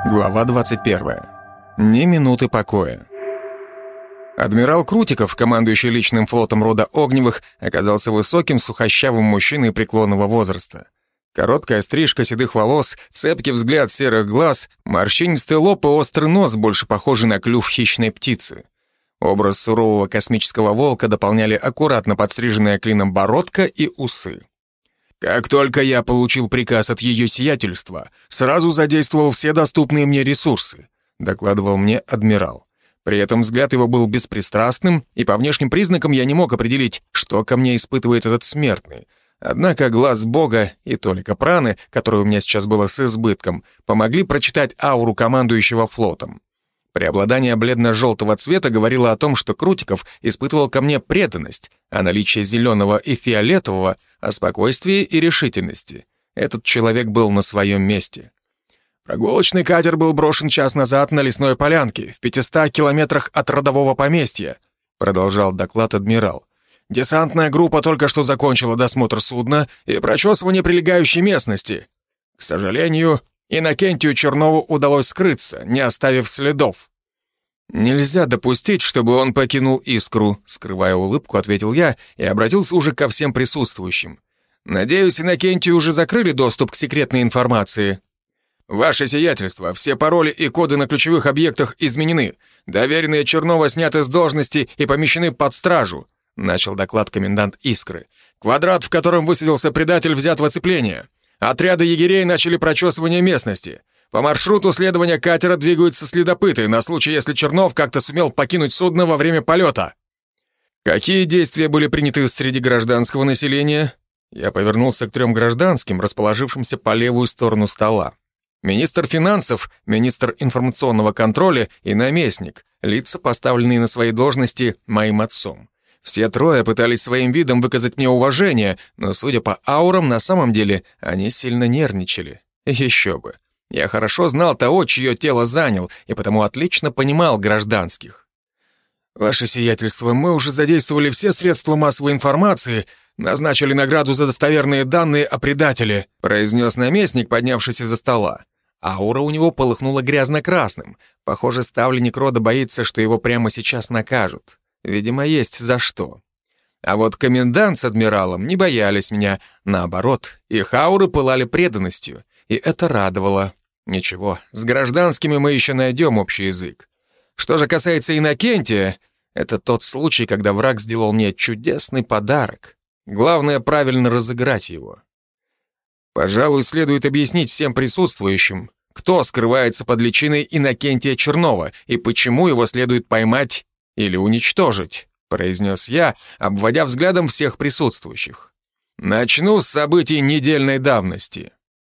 Глава 21. Ни минуты покоя. Адмирал Крутиков, командующий личным флотом рода Огневых, оказался высоким, сухощавым мужчиной преклонного возраста. Короткая стрижка седых волос, цепкий взгляд серых глаз, морщинистый лоб и острый нос, больше похожий на клюв хищной птицы. Образ сурового космического волка дополняли аккуратно подстриженная клином бородка и усы. «Как только я получил приказ от ее сиятельства, сразу задействовал все доступные мне ресурсы», докладывал мне адмирал. При этом взгляд его был беспристрастным, и по внешним признакам я не мог определить, что ко мне испытывает этот смертный. Однако глаз Бога и толика праны, которое у меня сейчас было с избытком, помогли прочитать ауру командующего флотом. Преобладание бледно-желтого цвета говорило о том, что Крутиков испытывал ко мне преданность, а наличие зеленого и фиолетового — о спокойствии и решительности. Этот человек был на своем месте. Прогулочный катер был брошен час назад на лесной полянке, в 500 километрах от родового поместья, продолжал доклад адмирал. Десантная группа только что закончила досмотр судна и прочесывание прилегающей местности. К сожалению, Иннокентию Чернову удалось скрыться, не оставив следов. «Нельзя допустить, чтобы он покинул Искру», скрывая улыбку, ответил я и обратился уже ко всем присутствующим. «Надеюсь, Иннокентию уже закрыли доступ к секретной информации». «Ваше сиятельство, все пароли и коды на ключевых объектах изменены. Доверенные Чернова сняты с должности и помещены под стражу», начал доклад комендант Искры. «Квадрат, в котором высадился предатель, взят в оцепление. Отряды егерей начали прочесывание местности. По маршруту следования катера двигаются следопыты на случай, если Чернов как-то сумел покинуть судно во время полета». «Какие действия были приняты среди гражданского населения?» Я повернулся к 3 гражданским, расположившимся по левую сторону стола. Министр финансов, министр информационного контроля и наместник, лица, поставленные на свои должности моим отцом. Все 3 пытались своим видом выказать мне уважение, но, судя по аурам, на самом деле они сильно нервничали. Еще бы. Я хорошо знал того, чье тело занял, и потому отлично понимал гражданских. «Ваше сиятельство, мы уже задействовали все средства массовой информации, назначили награду за достоверные данные о предателе», произнес наместник, поднявшись из-за стола. Аура у него полыхнула грязно-красным. Похоже, ставленник рода боится, что его прямо сейчас накажут. Видимо, есть за что. А вот комендант с адмиралом не боялись меня. Наоборот, их ауры пылали преданностью. И это радовало. Ничего, с гражданскими мы еще найдем общий язык. Что же касается Иннокентия, это тот случай, когда враг сделал мне чудесный подарок. Главное, правильно разыграть его. Пожалуй, следует объяснить всем присутствующим, кто скрывается под личиной Иннокентия Чернова и почему его следует поймать или уничтожить, произнес я, обводя взглядом всех присутствующих. Начну с событий недельной давности.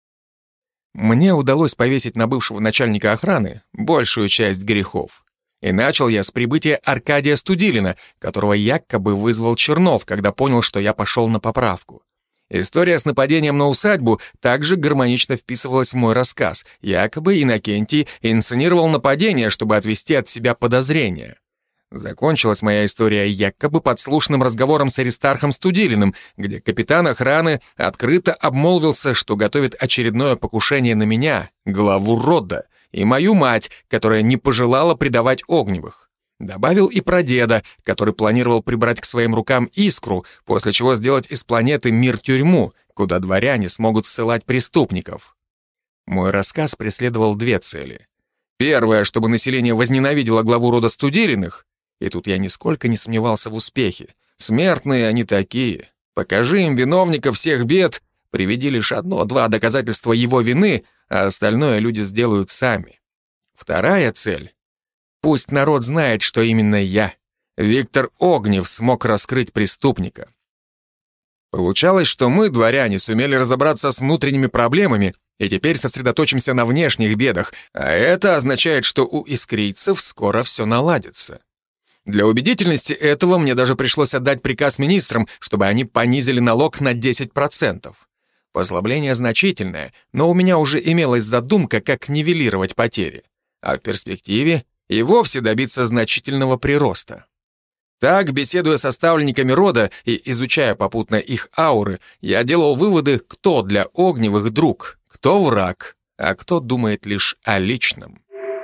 Мне удалось повесить на бывшего начальника охраны большую часть грехов. И начал я с прибытия Аркадия Студилина, которого якобы вызвал Чернов, когда понял, что я пошел на поправку. История с нападением на усадьбу также гармонично вписывалась в мой рассказ. Якобы Иннокентий инсценировал нападение, чтобы отвести от себя подозрения. Закончилась моя история якобы подслушанным разговором с Аристархом Студилиным, где капитан охраны открыто обмолвился, что готовит очередное покушение на меня, главу рода, и мою мать, которая не пожелала предавать Огневых. Добавил и про деда, который планировал прибрать к своим рукам Искру, после чего сделать из планеты мир-тюрьму, куда дворяне смогут ссылать преступников. Мой рассказ преследовал 2 цели. Первое, чтобы население возненавидело главу рода Студилиных, и тут я нисколько не сомневался в успехе. Смертные они такие. Покажи им виновника всех бед, приведи лишь 1-2 доказательства его вины, а остальное люди сделают сами. Вторая цель. Пусть народ знает, что именно я, Виктор Огнев, смог раскрыть преступника. Получалось, что мы, дворяне, сумели разобраться с внутренними проблемами и теперь сосредоточимся на внешних бедах, а это означает, что у искрийцев скоро все наладится. Для убедительности этого мне даже пришлось отдать приказ министрам, чтобы они понизили налог на 10%. Послабление значительное, но у меня уже имелась задумка, как нивелировать потери, а в перспективе и вовсе добиться значительного прироста. Так, беседуя со ставленниками рода и изучая попутно их ауры, я делал выводы, кто для Огневых друг, кто враг, а кто думает лишь о личном.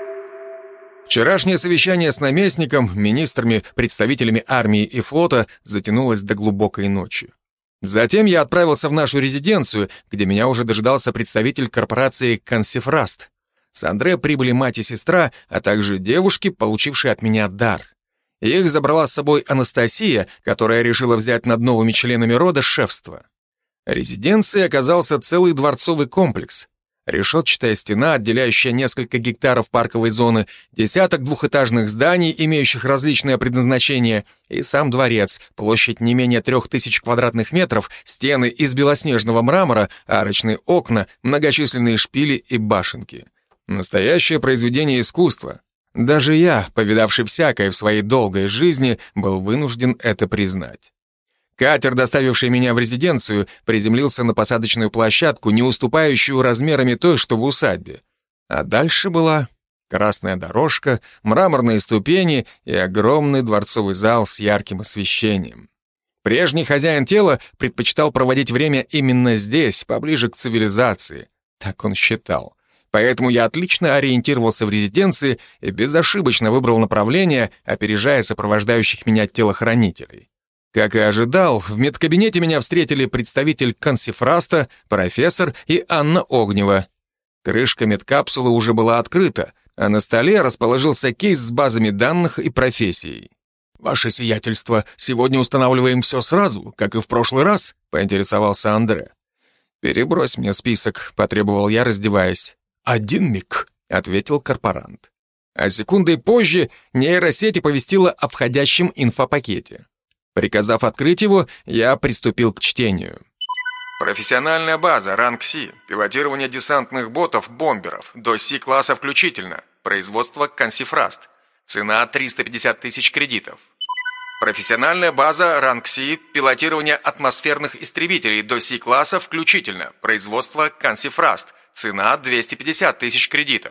Вчерашнее совещание с наместником, министрами, представителями армии и флота затянулось до глубокой ночи. Затем я отправился в нашу резиденцию, где меня уже дожидался представитель корпорации «Консифраст». С Андре прибыли мать и сестра, а также девушки, получившие от меня дар. Их забрала с собой Анастасия, которая решила взять над новыми членами рода шефство. Резиденцией оказался целый дворцовый комплекс. Решетчатая стена, отделяющая несколько гектаров парковой зоны, десяток двухэтажных зданий, имеющих различное предназначение, и сам дворец, площадь не менее 3000 квадратных метров, стены из белоснежного мрамора, арочные окна, многочисленные шпили и башенки. Настоящее произведение искусства. Даже я, повидавший всякое в своей долгой жизни, был вынужден это признать. Катер, доставивший меня в резиденцию, приземлился на посадочную площадку, не уступающую размерами той, что в усадьбе. А дальше была красная дорожка, мраморные ступени и огромный дворцовый зал с ярким освещением. Прежний хозяин тела предпочитал проводить время именно здесь, поближе к цивилизации. Так он считал. Поэтому я отлично ориентировался в резиденции и безошибочно выбрал направление, опережая сопровождающих меня телохранителей. Как и ожидал, в медкабинете меня встретили представитель Консифраста, профессор и Анна Огнева. Крышка медкапсулы уже была открыта, а на столе расположился кейс с базами данных и профессией. «Ваше сиятельство, сегодня устанавливаем все сразу, как и в прошлый раз?» — поинтересовался Андре. «Перебрось мне список», — потребовал я, раздеваясь. «Один миг», — ответил корпорант. А секундой позже нейросеть оповестила о входящем инфопакете. Приказав открыть его, я приступил к чтению. Профессиональная база, ранг Си, пилотирование десантных ботов-бомберов, до Си-класса включительно, производство Консифраст, цена 350 тысяч кредитов. Профессиональная база, ранг Си, пилотирование атмосферных истребителей до Си-класса включительно, производство Консифраст, цена 250 тысяч кредитов.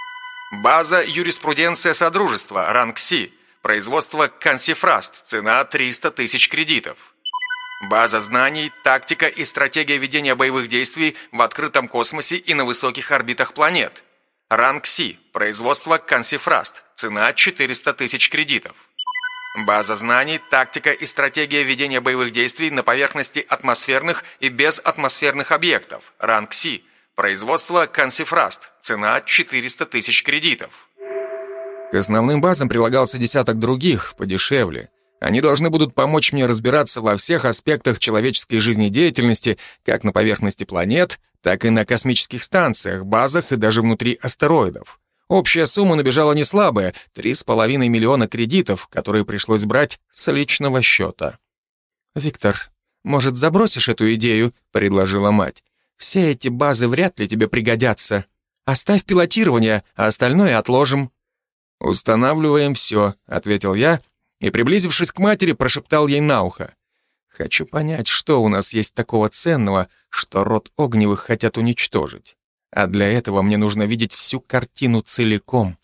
База юриспруденция Содружества, ранг Си, производство Консифраст, цена 300 тысяч кредитов. База знаний, тактика и стратегия ведения боевых действий в открытом космосе и на высоких орбитах планет. Ранг Си, производство Консифраст, цена 400 тысяч кредитов. База знаний, тактика и стратегия ведения боевых действий на поверхности атмосферных и безатмосферных объектов. Ранг Си, производство Консифраст, цена 400 тысяч кредитов. К основным базам прилагался десяток других, подешевле. Они должны будут помочь мне разбираться во всех аспектах человеческой жизнедеятельности, как на поверхности планет, так и на космических станциях, базах и даже внутри астероидов. Общая сумма набежала неслабая — 3,5 миллиона кредитов, которые пришлось брать с личного счета. «Виктор, может, забросишь эту идею?» — предложила мать. «Все эти базы вряд ли тебе пригодятся. Оставь пилотирование, а остальное отложим». «Устанавливаем все», — ответил я, и, приблизившись к матери, прошептал ей на ухо. «Хочу понять, что у нас есть такого ценного, что род Огневых хотят уничтожить. А для этого мне нужно видеть всю картину целиком».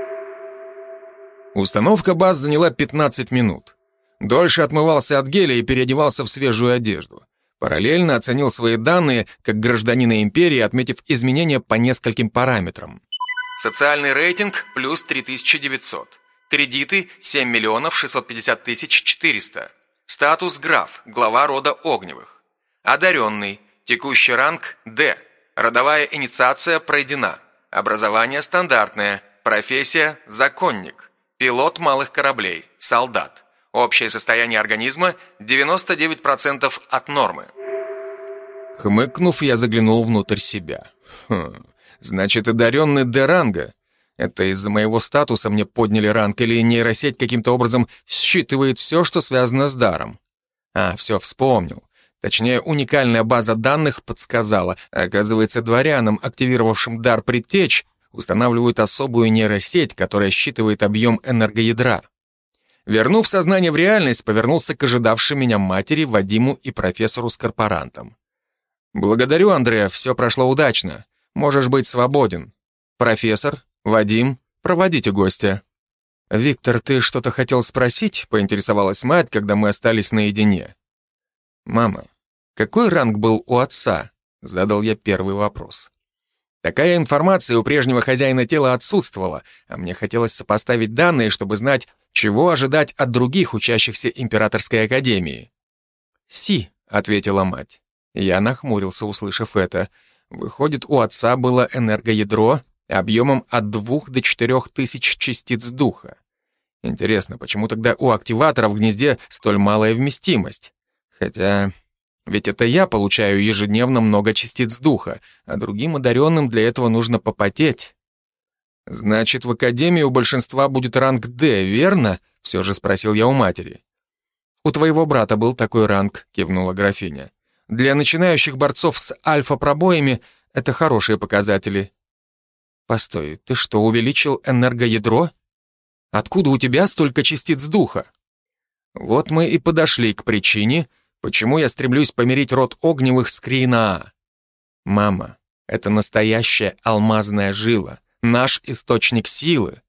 Установка баз заняла 15 минут. Дольше отмывался от геля и переодевался в свежую одежду. Параллельно оценил свои данные как гражданина империи, отметив изменения по нескольким параметрам. Социальный рейтинг – плюс 3900. Кредиты – 7 650 400. Статус граф, глава рода Огневых. Одаренный. Текущий ранг – Д. Родовая инициация пройдена. Образование стандартное. Профессия – законник. Пилот малых кораблей. Солдат. Общее состояние организма – 99% от нормы. Хмыкнув, я заглянул внутрь себя. Значит, одаренный Д-ранга. Это из-за моего статуса мне подняли ранг, или нейросеть каким-то образом считывает все, что связано с даром? Все, вспомнил. Точнее, уникальная база данных подсказала. Оказывается, дворянам, активировавшим дар предтеч, устанавливают особую нейросеть, которая считывает объем энергоядра. Вернув сознание в реальность, повернулся к ожидавшим меня матери, Вадиму и профессору с корпорантом. «Благодарю, Андреа, все прошло удачно. Можешь быть свободен. Профессор, Вадим, проводите гостя». «Виктор, ты что-то хотел спросить?» — поинтересовалась мать, когда мы остались наедине. «Мама, какой ранг был у отца?» — задал я первый вопрос. Такая информация у прежнего хозяина тела отсутствовала, а мне хотелось сопоставить данные, чтобы знать, чего ожидать от других учащихся Императорской академии. «Си», — ответила мать. Я нахмурился, услышав это. Выходит, у отца было энергоядро объемом от 2 до 4 тысяч частиц духа. Интересно, почему тогда у активатора в гнезде столь малая вместимость? Хотя, ведь это я получаю ежедневно много частиц духа, а другим одаренным для этого нужно попотеть. Значит, в академии у большинства будет ранг «Д», верно? Все же спросил я у матери. «У твоего брата был такой ранг», — кивнула графиня. «Для начинающих борцов с альфа-пробоями это хорошие показатели». «Постой, ты что, увеличил энергоядро? Откуда у тебя столько частиц духа?» Вот мы и подошли к причине, почему я стремлюсь помирить род Огневых с Кринаа. Мама, это настоящая алмазная жила, наш источник силы.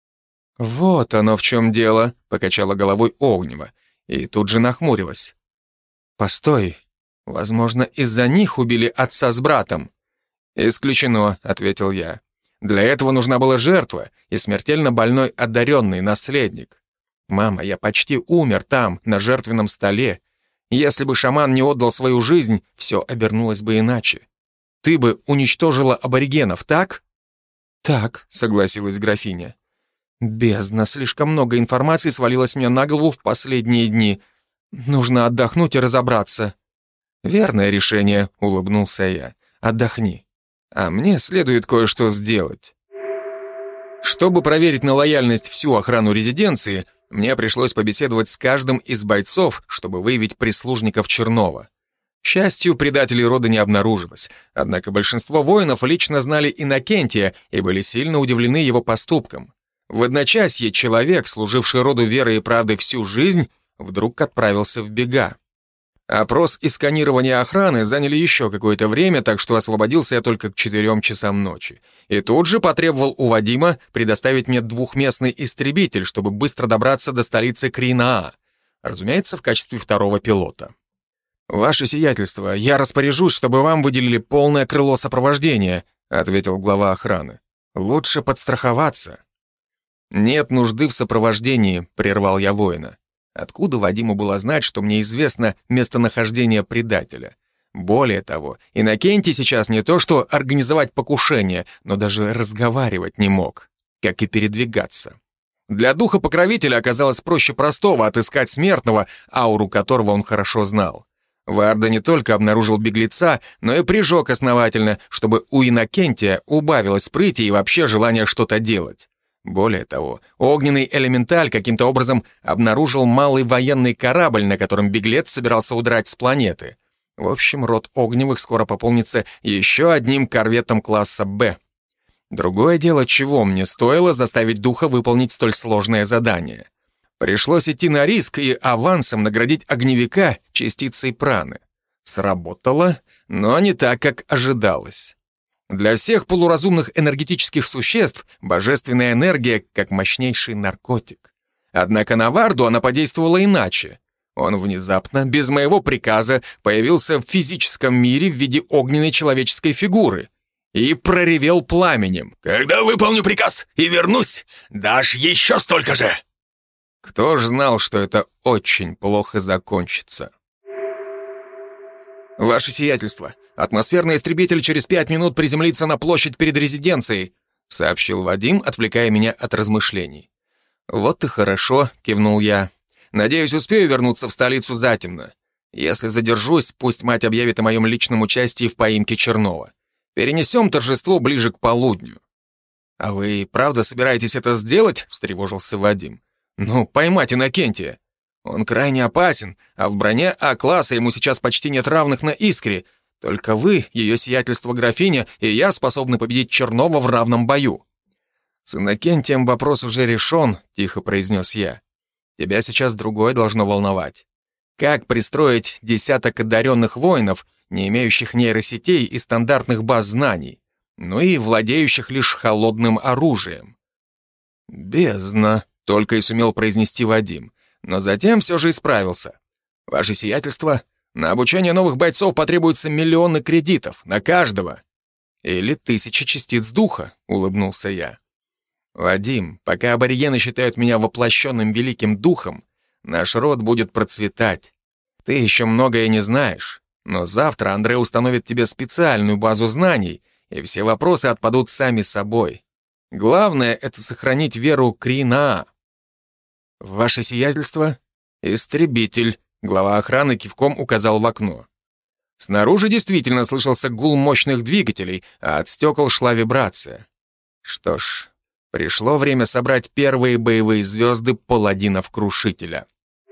«Вот оно в чем дело», — покачала головой Огнева, и тут же нахмурилась. «Постой, возможно, из-за них убили отца с братом?» «Исключено», — ответил я. «Для этого нужна была жертва и смертельно больной одаренный наследник. Мама, я почти умер там, на жертвенном столе. Если бы шаман не отдал свою жизнь, все обернулось бы иначе. Ты бы уничтожила аборигенов, так?» «Так», — согласилась графиня. «Бездна, слишком много информации свалилось мне на голову в последние дни. Нужно отдохнуть и разобраться». «Верное решение», — улыбнулся я. «Отдохни. А мне следует кое-что сделать». Чтобы проверить на лояльность всю охрану резиденции, мне пришлось побеседовать с каждым из бойцов, чтобы выявить прислужников Чернова. К счастью, предателей рода не обнаружилось, однако большинство воинов лично знали Иннокентия и были сильно удивлены его поступком. В одночасье человек, служивший роду верой и правдой всю жизнь, вдруг отправился в бега. Опрос и сканирование охраны заняли еще какое-то время, так что освободился я только к 4 часам ночи. И тут же потребовал у Вадима предоставить мне двухместный истребитель, чтобы быстро добраться до столицы Кринаа. Разумеется, в качестве второго пилота. «Ваше сиятельство, я распоряжусь, чтобы вам выделили полное крыло сопровождения», ответил глава охраны. «Лучше подстраховаться». «Нет нужды в сопровождении», прервал я воина. Откуда Вадиму было знать, что мне известно местонахождение предателя? Более того, Иннокентий сейчас не то что организовать покушение, но даже разговаривать не мог, как и передвигаться. Для духа-покровителя оказалось проще простого отыскать смертного, ауру которого он хорошо знал. Варда не только обнаружил беглеца, но и прижег основательно, чтобы у Иннокентия убавилось прыти и вообще желание что-то делать. Более того, огненный элементаль каким-то образом обнаружил малый военный корабль, на котором беглец собирался удрать с планеты. В общем, род Огневых скоро пополнится еще одним корветом класса «Б». Другое дело, чего мне стоило заставить духа выполнить столь сложное задание. Пришлось идти на риск и авансом наградить огневика частицей праны. Сработало, но не так, как ожидалось. Для всех полуразумных энергетических существ божественная энергия как мощнейший наркотик. Однако на Варду она подействовала иначе. Он внезапно, без моего приказа, появился в физическом мире в виде огненной человеческой фигуры и проревел пламенем. «Когда выполню приказ и вернусь, дашь еще столько же!» Кто ж знал, что это очень плохо закончится? «Ваше сиятельство, атмосферный истребитель через 5 минут приземлится на площадь перед резиденцией», сообщил Вадим, отвлекая меня от размышлений. «Вот и хорошо», — кивнул я. «Надеюсь, успею вернуться в столицу затемно. Если задержусь, пусть мать объявит о моем личном участии в поимке Чернова. Перенесем торжество ближе к полудню». «А вы правда собираетесь это сделать?» — встревожился Вадим. «Ну, поймать Иннокентия. Он крайне опасен, а в броне А-класса ему сейчас почти нет равных на Искре. Только вы, ее сиятельство графиня, и я способны победить Чернова в равном бою». «С Иннокентием вопрос уже решен», — тихо произнес я. «Тебя сейчас другое должно волновать. Как пристроить десяток одаренных воинов, не имеющих нейросетей и стандартных баз знаний, ну и владеющих лишь холодным оружием?» «Бездна», — только и сумел произнести Вадим. Но затем все же исправился. «Ваше сиятельство, на обучение новых бойцов потребуется миллионы кредитов, на каждого». Или 1000 частиц духа, улыбнулся я. Вадим, пока аборигены считают меня воплощенным великим духом, наш род будет процветать. Ты еще многое не знаешь, но завтра Андре установит тебе специальную базу знаний, и все вопросы отпадут сами собой. Главное — это сохранить веру Кринаа. Ваше сиятельство, истребитель, глава охраны кивком указал в окно. Снаружи действительно слышался гул мощных двигателей, а от стекол шла вибрация. Что ж, пришло время собрать первые боевые звезды паладинов-крушителя.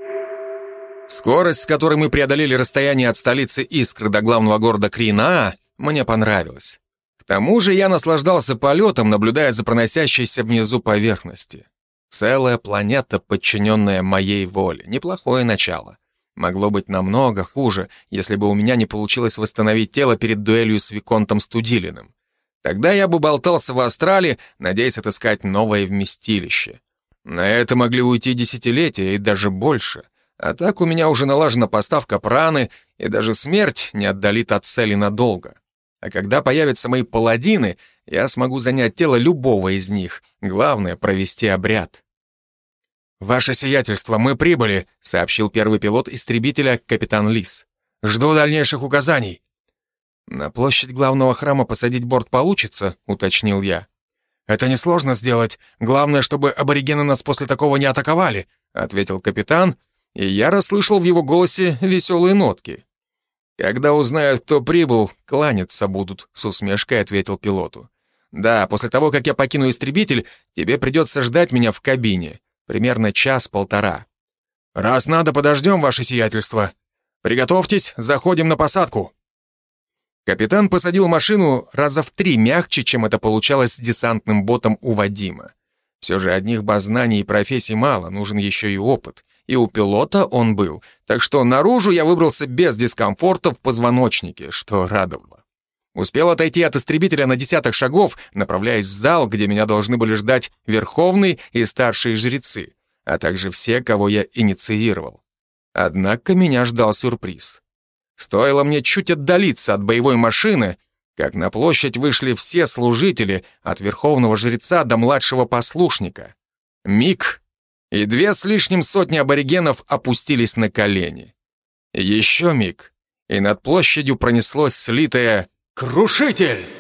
Скорость, с которой мы преодолели расстояние от столицы Искры до главного города Кринаа, мне понравилась. К тому же я наслаждался полетом, наблюдая за проносящейся внизу поверхности. Целая планета, подчиненная моей воле. Неплохое начало. Могло быть намного хуже, если бы у меня не получилось восстановить тело перед дуэлью с Виконтом Студилиным. Тогда я бы болтался в астрале, надеясь отыскать новое вместилище. На это могли уйти десятилетия и даже больше. А так у меня уже налажена поставка праны, и даже смерть не отдалит от цели надолго. А когда появятся мои паладины, я смогу занять тело любого из них. Главное — провести обряд. «Ваше сиятельство, мы прибыли», — сообщил первый пилот истребителя, капитан Лис. «Жду дальнейших указаний». «На площадь главного храма посадить борт получится», — уточнил я. «Это несложно сделать. Главное, чтобы аборигены нас после такого не атаковали», — ответил капитан, и я расслышал в его голосе веселые нотки. «Когда узнают, кто прибыл, кланяться будут», — с усмешкой ответил пилоту. «Да, после того, как я покину истребитель, тебе придется ждать меня в кабине. Примерно час-полтора. Раз надо, подождем, ваше сиятельство. Приготовьтесь, заходим на посадку». Капитан посадил машину раза в 3 мягче, чем это получалось с десантным ботом у Вадима. Все же одних баз знаний и профессий мало, нужен еще и опыт. И у пилота он был, так что наружу я выбрался без дискомфорта в позвоночнике, что радовало. Успел отойти от истребителя на десяток шагов, направляясь в зал, где меня должны были ждать верховный и старшие жрецы, а также все, кого я инициировал. Однако меня ждал сюрприз. Стоило мне чуть отдалиться от боевой машины, как на площадь вышли все служители, от верховного жреца до младшего послушника. Миг, и 2 с лишним сотни аборигенов опустились на колени. Еще миг, и над площадью пронеслось слитое «Крушитель!».